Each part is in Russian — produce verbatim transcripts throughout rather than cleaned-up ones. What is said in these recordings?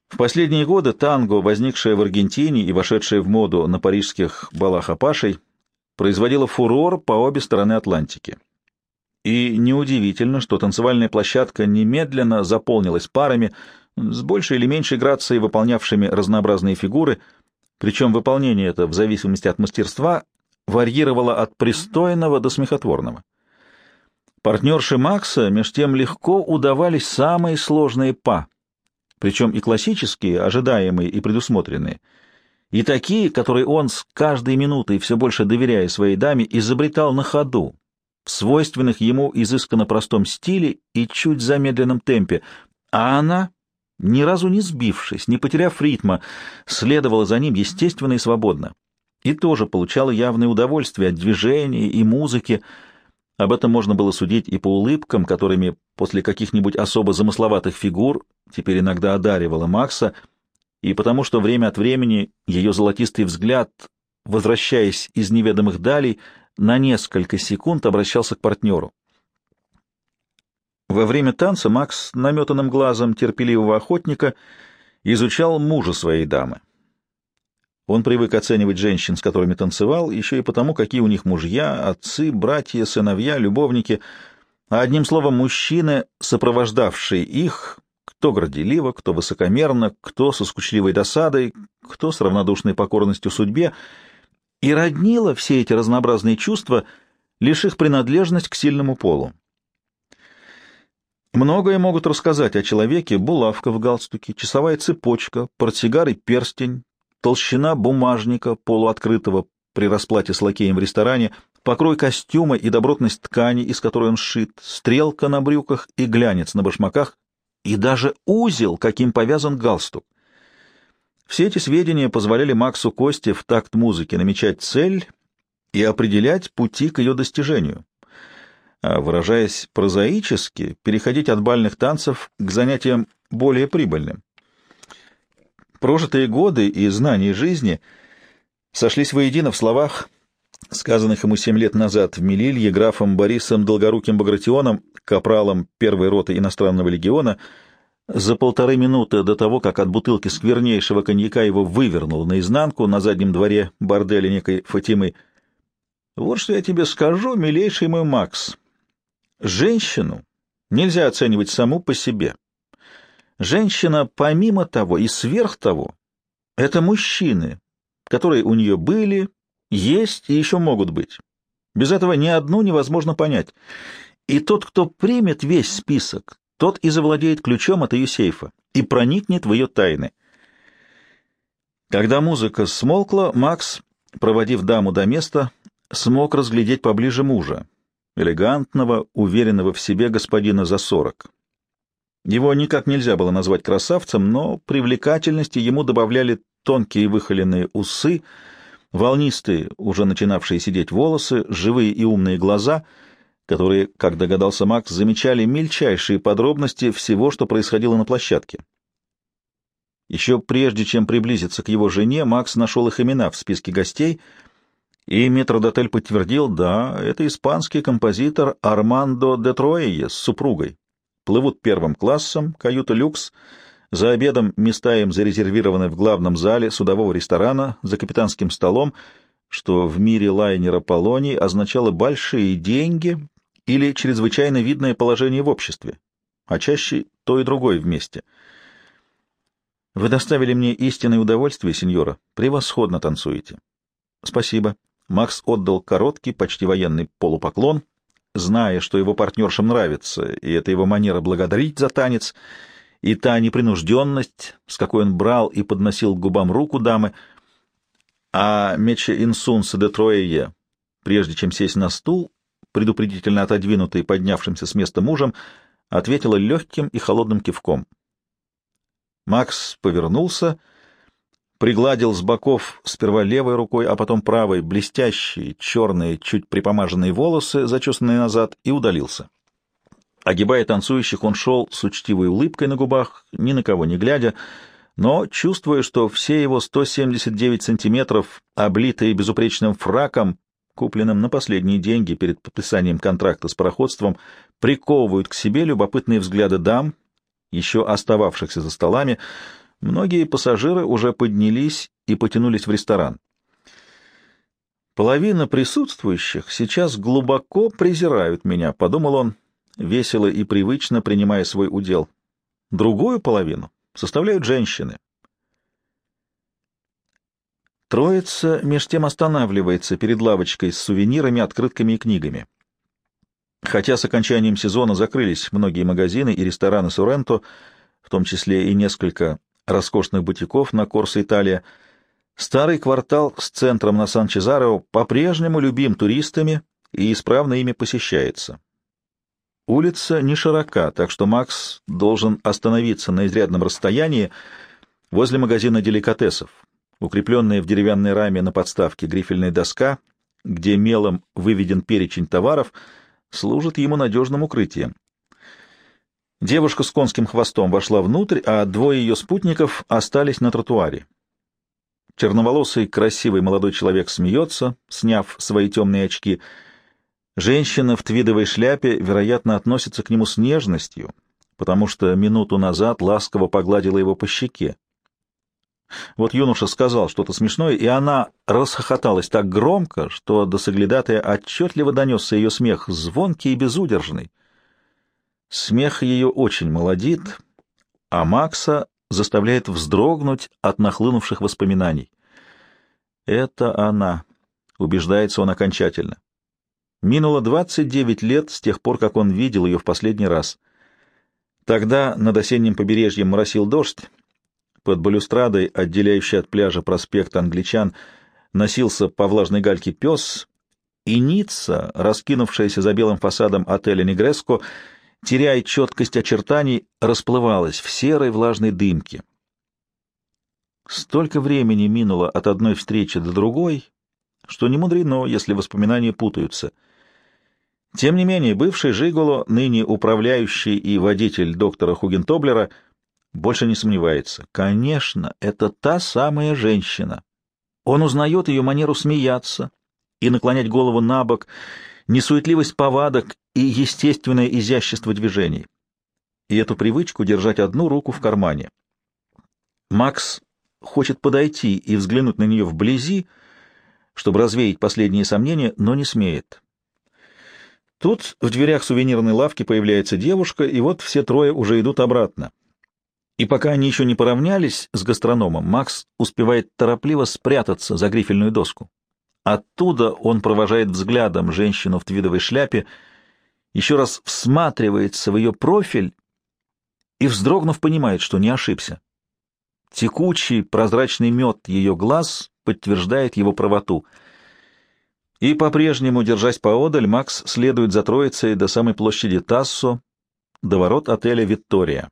В последние годы танго, возникшее в Аргентине и вошедшее в моду на парижских балах Апашей, производило фурор по обе стороны Атлантики. И неудивительно, что танцевальная площадка немедленно заполнилась парами, с большей или меньшей грацией выполнявшими разнообразные фигуры, причем выполнение это, в зависимости от мастерства, варьировало от пристойного до смехотворного. Партнерши Макса меж тем легко удавались самые сложные па, причем и классические, ожидаемые и предусмотренные, и такие, которые он с каждой минутой, все больше доверяя своей даме, изобретал на ходу, в свойственных ему изысканно простом стиле и чуть замедленном темпе, а она, ни разу не сбившись, не потеряв ритма, следовала за ним естественно и свободно, и тоже получала явное удовольствие от движения и музыки. Об этом можно было судить и по улыбкам, которыми после каких-нибудь особо замысловатых фигур теперь иногда одаривала Макса, и потому что время от времени ее золотистый взгляд, возвращаясь из неведомых далей, на несколько секунд обращался к партнеру. Во время танца Макс наметанным глазом терпеливого охотника изучал мужа своей дамы. Он привык оценивать женщин, с которыми танцевал, еще и потому, какие у них мужья, отцы, братья, сыновья, любовники, а одним словом, мужчины, сопровождавшие их, кто горделиво, кто высокомерно, кто со скучливой досадой, кто с равнодушной покорностью судьбе, и роднило все эти разнообразные чувства, лишь их принадлежность к сильному полу. Многое могут рассказать о человеке булавка в галстуке, часовая цепочка, портсигар и перстень, толщина бумажника, полуоткрытого при расплате с лакеем в ресторане, покрой костюма и добротность ткани, из которой он сшит, стрелка на брюках и глянец на башмаках, и даже узел, каким повязан галстук. Все эти сведения позволяли Максу Косте в такт музыки намечать цель и определять пути к ее достижению, а, выражаясь прозаически, переходить от бальных танцев к занятиям более прибыльным. Прожитые годы и знания жизни сошлись воедино в словах, сказанных ему семь лет назад в Мелилье графом Борисом Долгоруким Багратионом, капралом первой роты иностранного легиона, за полторы минуты до того, как от бутылки сквернейшего коньяка его вывернул наизнанку на заднем дворе борделя некой Фатимы. «Вот что я тебе скажу, милейший мой Макс. Женщину нельзя оценивать саму по себе. Женщина, помимо того и сверх того, это мужчины, которые у нее были, есть и еще могут быть. Без этого ни одну невозможно понять. И тот, кто примет весь список, тот и завладеет ключом от ее сейфа и проникнет в ее тайны». Когда музыка смолкла, Макс, проводив даму до места, смог разглядеть поближе мужа, элегантного, уверенного в себе господина за сорок. Его никак нельзя было назвать красавцем, но привлекательности ему добавляли тонкие выхоленные усы, волнистые, уже начинавшие сидеть волосы, живые и умные глаза, которые, как догадался Макс, замечали мельчайшие подробности всего, что происходило на площадке. Еще прежде, чем приблизиться к его жене, Макс нашел их имена в списке гостей, и метрдотель подтвердил: да, это испанский композитор Армандо де Троейе с супругой. Плывут первым классом, каюта люкс, за обедом места им зарезервированы в главном зале судового ресторана за капитанским столом, что в мире лайнера Полоний означало большие деньги или чрезвычайно видное положение в обществе, а чаще то и другое вместе. «Вы доставили мне истинное удовольствие, сеньора. Превосходно танцуете». «Спасибо». Макс отдал короткий, почти военный полупоклон, зная, что его партнершам нравится, и это его манера благодарить за танец, и та непринужденность, с какой он брал и подносил к губам руку дамы, а Мече Инсунса де Троее, прежде чем сесть на стул, предупредительно отодвинутый поднявшимся с места мужем, ответила легким и холодным кивком. Макс повернулся, пригладил с боков сперва левой рукой, а потом правой блестящие, черные, чуть припомаженные волосы, зачесанные назад, и удалился. Огибая танцующих, он шел с учтивой улыбкой на губах, ни на кого не глядя, но чувствуя, что все его сто семьдесят девять сантиметров, облитые безупречным фраком, купленным на последние деньги перед подписанием контракта с пароходством, приковывают к себе любопытные взгляды дам, еще остававшихся за столами, Многие пассажиры уже поднялись и потянулись в ресторан. «Половина присутствующих сейчас глубоко презирают меня», — подумал он, весело и привычно принимая свой удел. «Другую половину составляют женщины». Троица меж тем останавливается перед лавочкой с сувенирами, открытками и книгами. Хотя с окончанием сезона закрылись многие магазины и рестораны Соренто, в том числе и несколько роскошных бутиков на Корсо-Италия, старый квартал с центром на Сан-Чезарео по-прежнему любим туристами и исправно ими посещается. Улица не широка, так что Макс должен остановиться на изрядном расстоянии возле магазина деликатесов, укрепленная в деревянной раме на подставке грифельная доска, где мелом выведен перечень товаров, служит ему надежным укрытием. Девушка с конским хвостом вошла внутрь, а двое ее спутников остались на тротуаре. Черноволосый, красивый молодой человек смеется, сняв свои темные очки. Женщина в твидовой шляпе, вероятно, относится к нему с нежностью, потому что минуту назад ласково погладила его по щеке. Вот юноша сказал что-то смешное, и она расхохоталась так громко, что до соглядатая отчетливо донесся ее смех, звонкий и безудержный. Смех ее очень молодит, а Макса заставляет вздрогнуть от нахлынувших воспоминаний. Это она, убеждается он окончательно. Минуло двадцать девять лет с тех пор, как он видел ее в последний раз. Тогда над осенним побережьем моросил дождь, под балюстрадой, отделяющей от пляжа проспект Англичан, носился по влажной гальке пес, и Ницца, раскинувшаяся за белым фасадом отеля «Негреско», теряя четкость очертаний, расплывалась в серой влажной дымке. Столько времени минуло от одной встречи до другой, что не мудрено, если воспоминания путаются. Тем не менее, бывший жиголо, ныне управляющий и водитель доктора Хугентоблера, больше не сомневается. Конечно, это та самая женщина. Он узнает ее манеру смеяться и наклонять голову на бок, несуетливость повадок и естественное изящество движений. И эту привычку держать одну руку в кармане. Макс хочет подойти и взглянуть на нее вблизи, чтобы развеять последние сомнения, но не смеет. Тут в дверях сувенирной лавки появляется девушка, и вот все трое уже идут обратно. И пока они еще не поравнялись с гастрономом, Макс успевает торопливо спрятаться за грифельную доску. Оттуда он провожает взглядом женщину в твидовой шляпе, еще раз всматривается в ее профиль и, вздрогнув, понимает, что не ошибся. Текучий прозрачный мед ее глаз подтверждает его правоту. И по-прежнему, держась поодаль, Макс следует за троицей до самой площади Тассо, до ворот отеля «Виттория».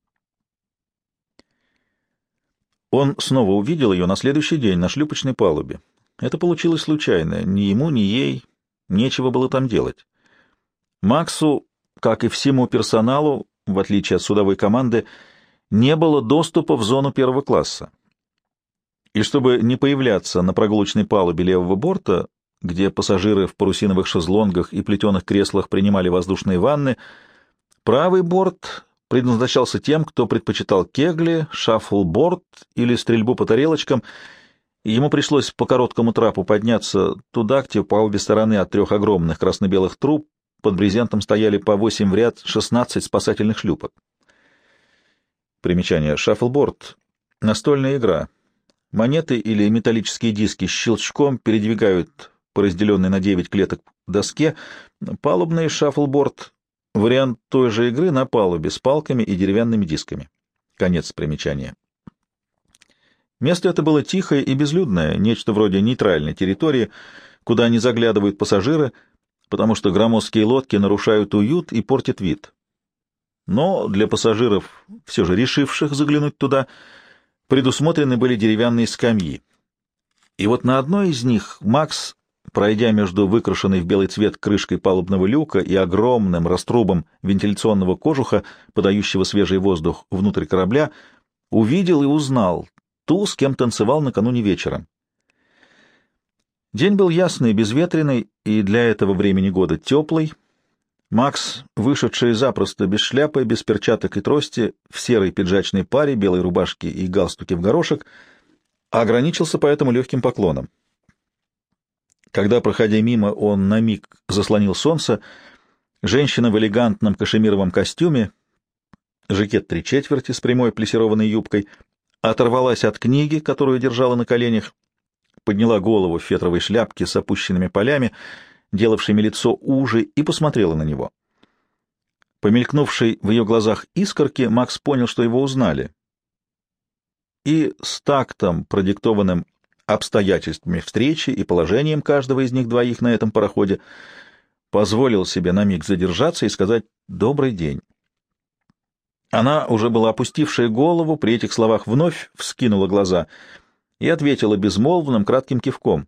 Он снова увидел ее на следующий день на шлюпочной палубе. Это получилось случайно. Ни ему, ни ей нечего было там делать. Максу, как и всему персоналу, в отличие от судовой команды, не было доступа в зону первого класса. И чтобы не появляться на прогулочной палубе левого борта, где пассажиры в парусиновых шезлонгах и плетеных креслах принимали воздушные ванны, правый борт предназначался тем, кто предпочитал кегли, шаффлборд или стрельбу по тарелочкам, и ему пришлось по короткому трапу подняться туда, где по обе стороны от трех огромных красно-белых труб под брезентом стояли по восемь в ряд шестнадцать спасательных шлюпок. Примечание. Шаффлборд — настольная игра. Монеты или металлические диски с щелчком передвигают по разделенной на девять клеток доске. Палубный шаффлборд — вариант той же игры на палубе с палками и деревянными дисками. Конец примечания. Место это было тихое и безлюдное, нечто вроде нейтральной территории, куда не заглядывают пассажиры, потому что громоздкие лодки нарушают уют и портят вид. Но для пассажиров, все же решивших заглянуть туда, предусмотрены были деревянные скамьи. И вот на одной из них Макс, пройдя между выкрашенной в белый цвет крышкой палубного люка и огромным раструбом вентиляционного кожуха, подающего свежий воздух внутрь корабля, увидел и узнал ту, с кем танцевал накануне вечером. День был ясный, безветренный и для этого времени года теплый. Макс, вышедший запросто без шляпы, без перчаток и трости, в серой пиджачной паре, белой рубашке и галстуке в горошек, ограничился поэтому легким поклоном. Когда, проходя мимо, он на миг заслонил солнце, женщина в элегантном кашемировом костюме, жакет три четверти с прямой плессированной юбкой, оторвалась от книги, которую держала на коленях, подняла голову в фетровой шляпке с опущенными полями, делавшими лицо уже, и посмотрела на него. Помелькнувшей в ее глазах искорки, Макс понял, что его узнали. И с тактом, продиктованным обстоятельствами встречи и положением каждого из них двоих на этом пароходе, позволил себе на миг задержаться и сказать «добрый день». Она, уже была опустившая голову, при этих словах вновь вскинула глаза и ответила безмолвным кратким кивком.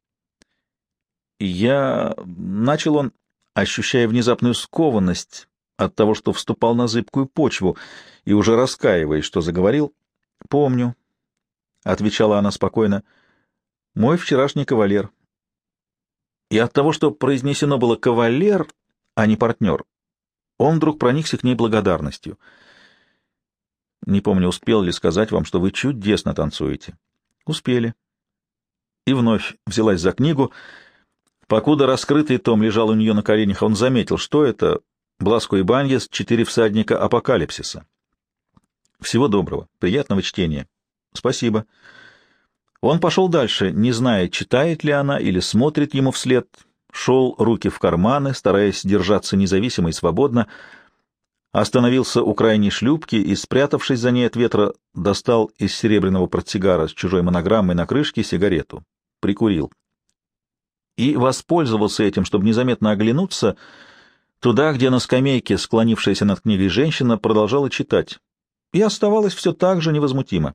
«Я...» — начал он, ощущая внезапную скованность от того, что вступал на зыбкую почву, и уже раскаиваясь, что заговорил. «Помню», — отвечала она спокойно, — «мой вчерашний кавалер». И от того, что произнесено было «кавалер», а не «партнер», он вдруг проникся к ней благодарностью. «Не помню, успел ли сказать вам, что вы чудесно танцуете». «Успели». И вновь взялась за книгу. Покуда раскрытый том лежал у нее на коленях, он заметил, что это Бласко и Баньес, четыре всадника апокалипсиса. «Всего доброго, приятного чтения». «Спасибо». Он пошел дальше, не зная, читает ли она или смотрит ему вслед, шел руки в карманы, стараясь держаться независимо и свободно, остановился у крайней шлюпки и, спрятавшись за ней от ветра, достал из серебряного портсигара с чужой монограммой на крышке сигарету, прикурил. И воспользовался этим, чтобы незаметно оглянуться туда, где на скамейке, склонившаяся над книгой женщина, продолжала читать, и оставалась все так же невозмутимо.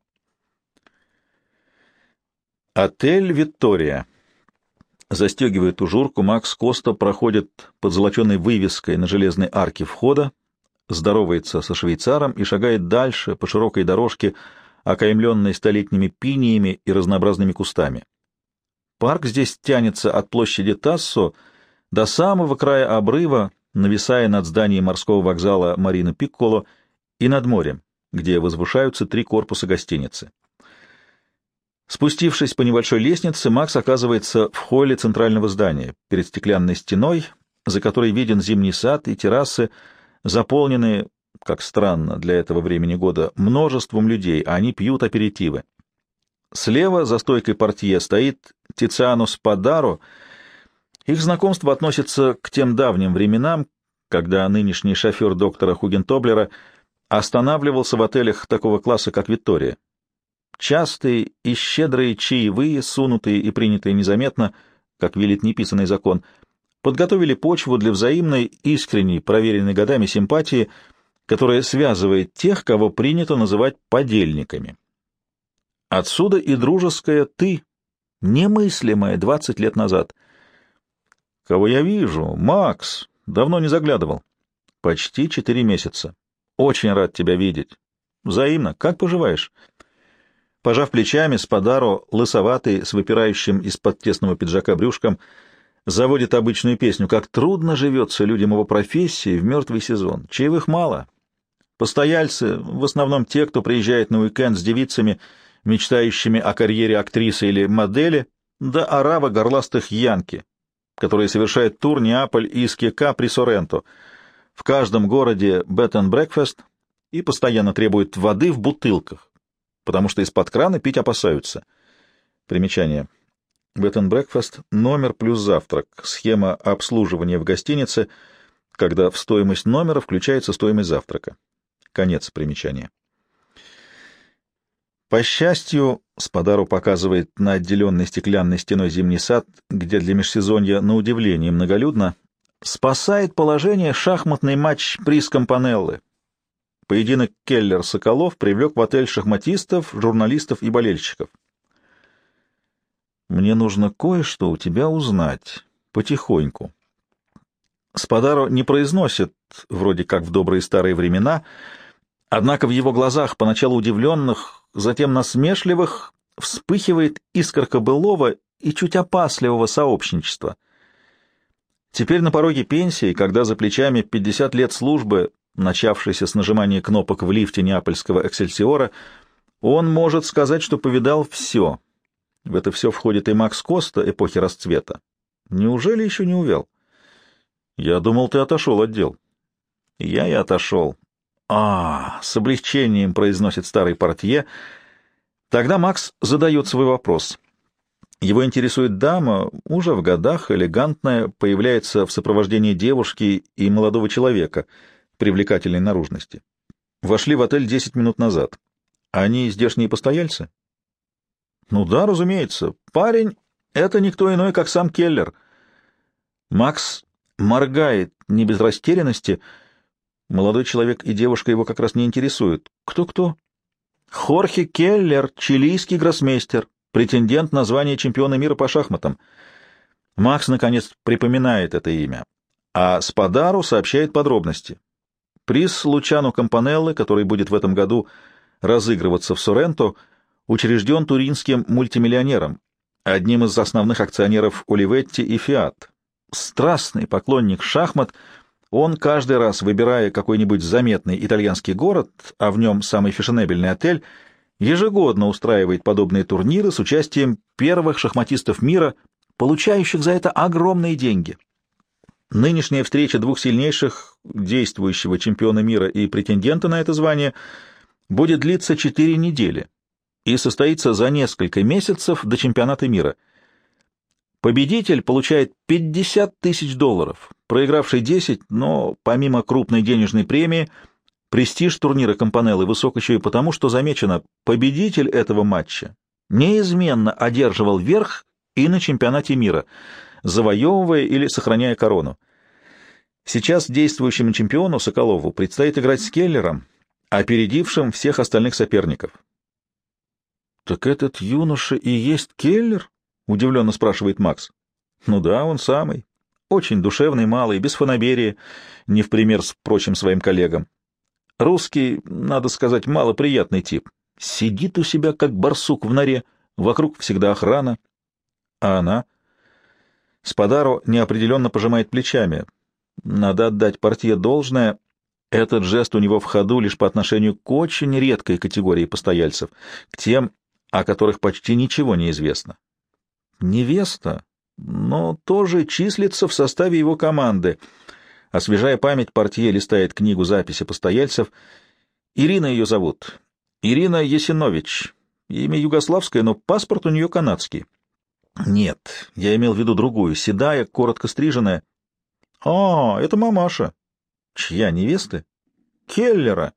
Отель «Виктория». Застегивая тужурку, Макс Коста проходит под золоченой вывеской на железной арке входа, здоровается со швейцаром и шагает дальше по широкой дорожке, окаймленной столетними пиниями и разнообразными кустами. Парк здесь тянется от площади Тассо до самого края обрыва, нависая над зданием морского вокзала Марина Пикколо и над морем, где возвышаются три корпуса гостиницы. Спустившись по небольшой лестнице, Макс оказывается в холле центрального здания, перед стеклянной стеной, за которой виден зимний сад и террасы, заполненные, как странно для этого времени года, множеством людей, а они пьют аперитивы. Слева, за стойкой портье, стоит Тициано Спадаро. Их знакомство относится к тем давним временам, когда нынешний шофер доктора Хугентоблера останавливался в отелях такого класса, как «Виктория». Частые и щедрые чаевые, сунутые и принятые незаметно, как велит неписанный закон, подготовили почву для взаимной, искренней, проверенной годами симпатии, которая связывает тех, кого принято называть подельниками. Отсюда и дружеское «ты», немыслимое двадцать лет назад. «Кого я вижу? Макс! Давно не заглядывал». «Почти четыре месяца. Очень рад тебя видеть». «Взаимно. Как поживаешь?» Пожав плечами, Спадаро, лысоватый, с выпирающим из-под тесного пиджака брюшком, заводит обычную песню «Как трудно живется людям его профессии в мертвый сезон. Чаевых мало. Постояльцы, в основном те, кто приезжает на уикенд с девицами, мечтающими о карьере актрисы или модели, да арава горластых янки, которые совершают тур Неаполь, Иски, Капри, Соренто. В каждом городе bed and breakfast и постоянно требуют воды в бутылках, потому что из-под крана пить опасаются». Примечание. Bed and breakfast — номер плюс завтрак, схема обслуживания в гостинице, когда в стоимость номера включается стоимость завтрака. Конец примечания. По счастью, Спадаро показывает на отделенный стеклянной стеной зимний сад, где для межсезонья на удивление многолюдно, спасает положение шахматный матч приз Кампанеллы. Поединок Келлер-Соколов привлек в отель шахматистов, журналистов и болельщиков. «Мне нужно кое-что у тебя узнать. Потихоньку». Спадаро не произносит, вроде как в добрые старые времена, однако в его глазах, поначалу удивленных, затем насмешливых, вспыхивает искорка былого и чуть опасливого сообщничества. Теперь на пороге пенсии, когда за плечами пятьдесят лет службы, начавшейся с нажимания кнопок в лифте неапольского «Эксельсиора», он может сказать, что повидал все. В это все входит и Макс Коста эпохи расцвета. Неужели еще не увял? Я думал, ты отошел от дел. Я и отошел. А, с облегчением произносит старый портье. Тогда Макс задает свой вопрос. Его интересует дама, уже в годах, элегантная, появляется в сопровождении девушки и молодого человека привлекательной наружности. Вошли в отель десять минут назад. Они здешние постояльцы? Ну да, разумеется. Парень — это никто иной, как сам Келлер. Макс моргает не без растерянности. Молодой человек и девушка его как раз не интересуют. Кто-кто? Хорхе Келлер, чилийский гроссмейстер, претендент на звание чемпиона мира по шахматам. Макс, наконец, припоминает это имя, а Спадару сообщает подробности. Приз Лучано Кампанеллы, который будет в этом году разыгрываться в Соренто, учрежден туринским мультимиллионером, одним из основных акционеров Оливетти и Фиат. Страстный поклонник шахмат, он каждый раз, выбирая какой-нибудь заметный итальянский город, а в нем самый фешенебельный отель, ежегодно устраивает подобные турниры с участием первых шахматистов мира, получающих за это огромные деньги. Нынешняя встреча двух сильнейших, действующего чемпиона мира и претендента на это звание, будет длиться четыре недели и состоится за несколько месяцев до чемпионата мира. Победитель получает пятьдесят тысяч долларов, проигравший десять, но помимо крупной денежной премии, престиж турнира Кампанеллы высок еще и потому, что замечено, победитель этого матча неизменно одерживал верх и на чемпионате мира, завоевывая или сохраняя корону. Сейчас действующему чемпиону Соколову предстоит играть с Келлером, опередившим всех остальных соперников. «Так этот юноша и есть Келлер?» — удивленно спрашивает Макс. «Ну да, он самый. Очень душевный, малый, без фанаберии, не в пример с прочим своим коллегам. Русский, надо сказать, малоприятный тип. Сидит у себя, как барсук в норе, вокруг всегда охрана. А она?» Спадаро неопределенно пожимает плечами. Надо отдать портье должное. Этот жест у него в ходу лишь по отношению к очень редкой категории постояльцев, к тем, о которых почти ничего не известно. Невеста, но тоже числится в составе его команды. Освежая память, портье листает книгу записи постояльцев. Ирина ее зовут. Ирина Есинович. Имя югославское, но паспорт у нее канадский. Нет, я имел в виду другую, седая, коротко стриженная. А, это мамаша. Чья, невесты? Келлера.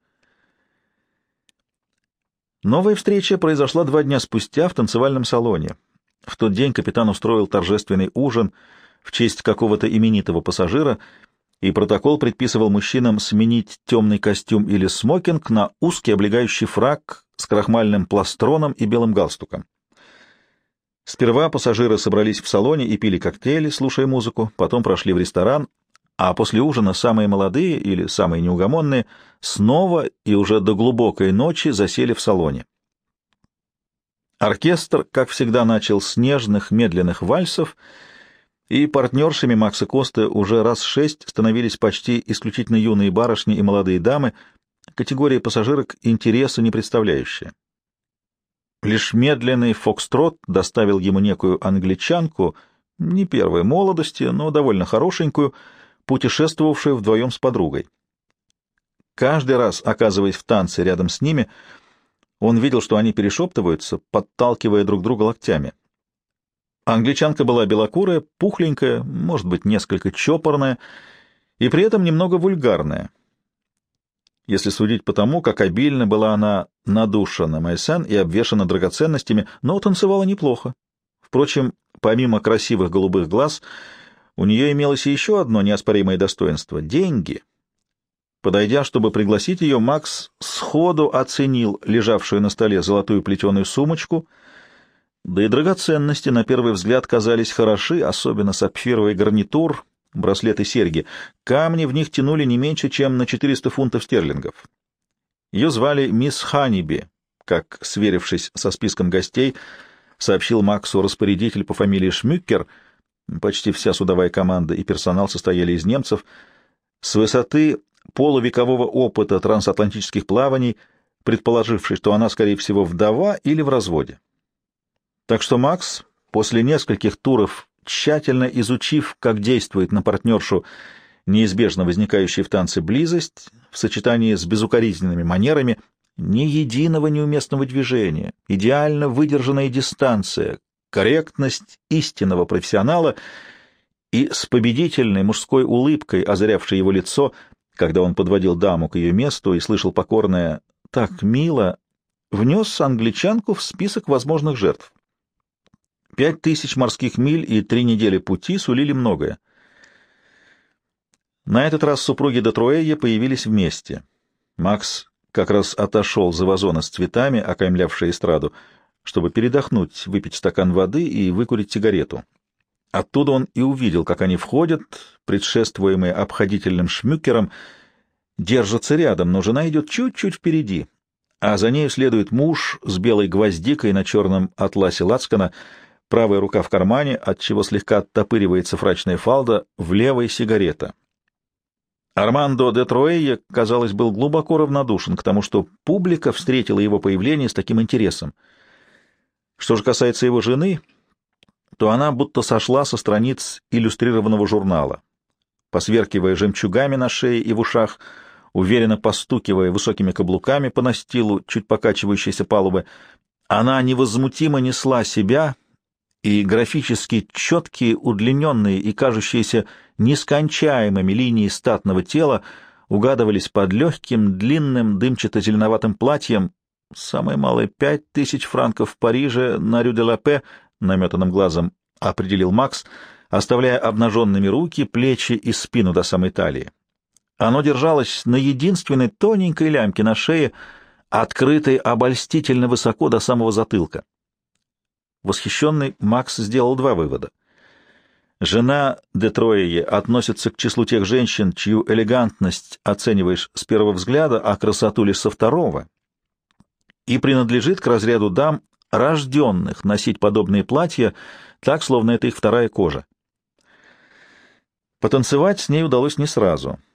Новая встреча произошла два дня спустя в танцевальном салоне. В тот день капитан устроил торжественный ужин в честь какого-то именитого пассажира, и протокол предписывал мужчинам сменить темный костюм или смокинг на узкий облегающий фрак с крахмальным пластроном и белым галстуком. Сперва пассажиры собрались в салоне и пили коктейли, слушая музыку, потом прошли в ресторан, а после ужина самые молодые или самые неугомонные снова и уже до глубокой ночи засели в салоне. Оркестр, как всегда, начал с нежных, медленных вальсов, и партнершами Макса Косты уже раз шесть становились почти исключительно юные барышни и молодые дамы, категория пассажирок интереса не представляющая. Лишь медленный фокстрот доставил ему некую англичанку, не первой молодости, но довольно хорошенькую, путешествовавшую вдвоем с подругой. Каждый раз, оказываясь в танце рядом с ними, он видел, что они перешептываются, подталкивая друг друга локтями. Англичанка была белокурая, пухленькая, может быть, несколько чопорная и при этом немного вульгарная, если судить по тому, как обильно была она надушена майсен и обвешана драгоценностями, но танцевала неплохо. Впрочем, помимо красивых голубых глаз, у нее имелось и еще одно неоспоримое достоинство — деньги. Подойдя, чтобы пригласить ее, Макс сходу оценил лежавшую на столе золотую плетеную сумочку, да и драгоценности на первый взгляд казались хороши, особенно сапфировый гарнитур, браслет и серьги. Камни в них тянули не меньше, чем на четыреста фунтов стерлингов. Ее звали мисс Ханниби, как, сверившись со списком гостей, сообщил Максу распорядитель по фамилии Шмюкер, почти вся судовая команда и персонал состояли из немцев, с высоты полувекового опыта трансатлантических плаваний, предположивший, что она, скорее всего, вдова или в разводе. Так что Макс, после нескольких туров, тщательно изучив, как действует на партнершу неизбежно возникающая в танце близость в сочетании с безукоризненными манерами, ни единого неуместного движения, идеально выдержанная дистанция, корректность истинного профессионала и с победительной мужской улыбкой, озарявшей его лицо, когда он подводил даму к ее месту и слышал покорное «так мило», внес англичанку в список возможных жертв. Пять тысяч морских миль и три недели пути сулили многое. На этот раз супруги де Труэйе появились вместе. Макс как раз отошел за вазоны с цветами, окаймлявшие эстраду, чтобы передохнуть, выпить стакан воды и выкурить сигарету. Оттуда он и увидел, как они входят, предшествуемые обходительным шмюкером, держатся рядом, но жена идет чуть-чуть впереди, а за нею следует муж с белой гвоздикой на черном атласе лацкана, правая рука в кармане, отчего слегка оттопыривается фрачная фалда, в левой сигарета. Армандо де Труэйе, казалось, был глубоко равнодушен к тому, что публика встретила его появление с таким интересом. Что же касается его жены, то она будто сошла со страниц иллюстрированного журнала. Посверкивая жемчугами на шее и в ушах, уверенно постукивая высокими каблуками по настилу чуть покачивающейся палубы, она невозмутимо несла себя, и графически четкие, удлиненные и кажущиеся нескончаемыми линии статного тела угадывались под легким, длинным, дымчато-зеленоватым платьем, самое малое пять тысяч франков в Париже на Рю-де-Ла-Пе, наметанным глазом определил Макс, оставляя обнаженными руки, плечи и спину до самой талии. Оно держалось на единственной тоненькой лямке на шее, открытой обольстительно высоко до самого затылка. Восхищенный, Макс сделал два вывода. Жена де Труэйе относится к числу тех женщин, чью элегантность оцениваешь с первого взгляда, а красоту лишь со второго, и принадлежит к разряду дам, рожденных носить подобные платья, так, словно это их вторая кожа. Потанцевать с ней удалось не сразу.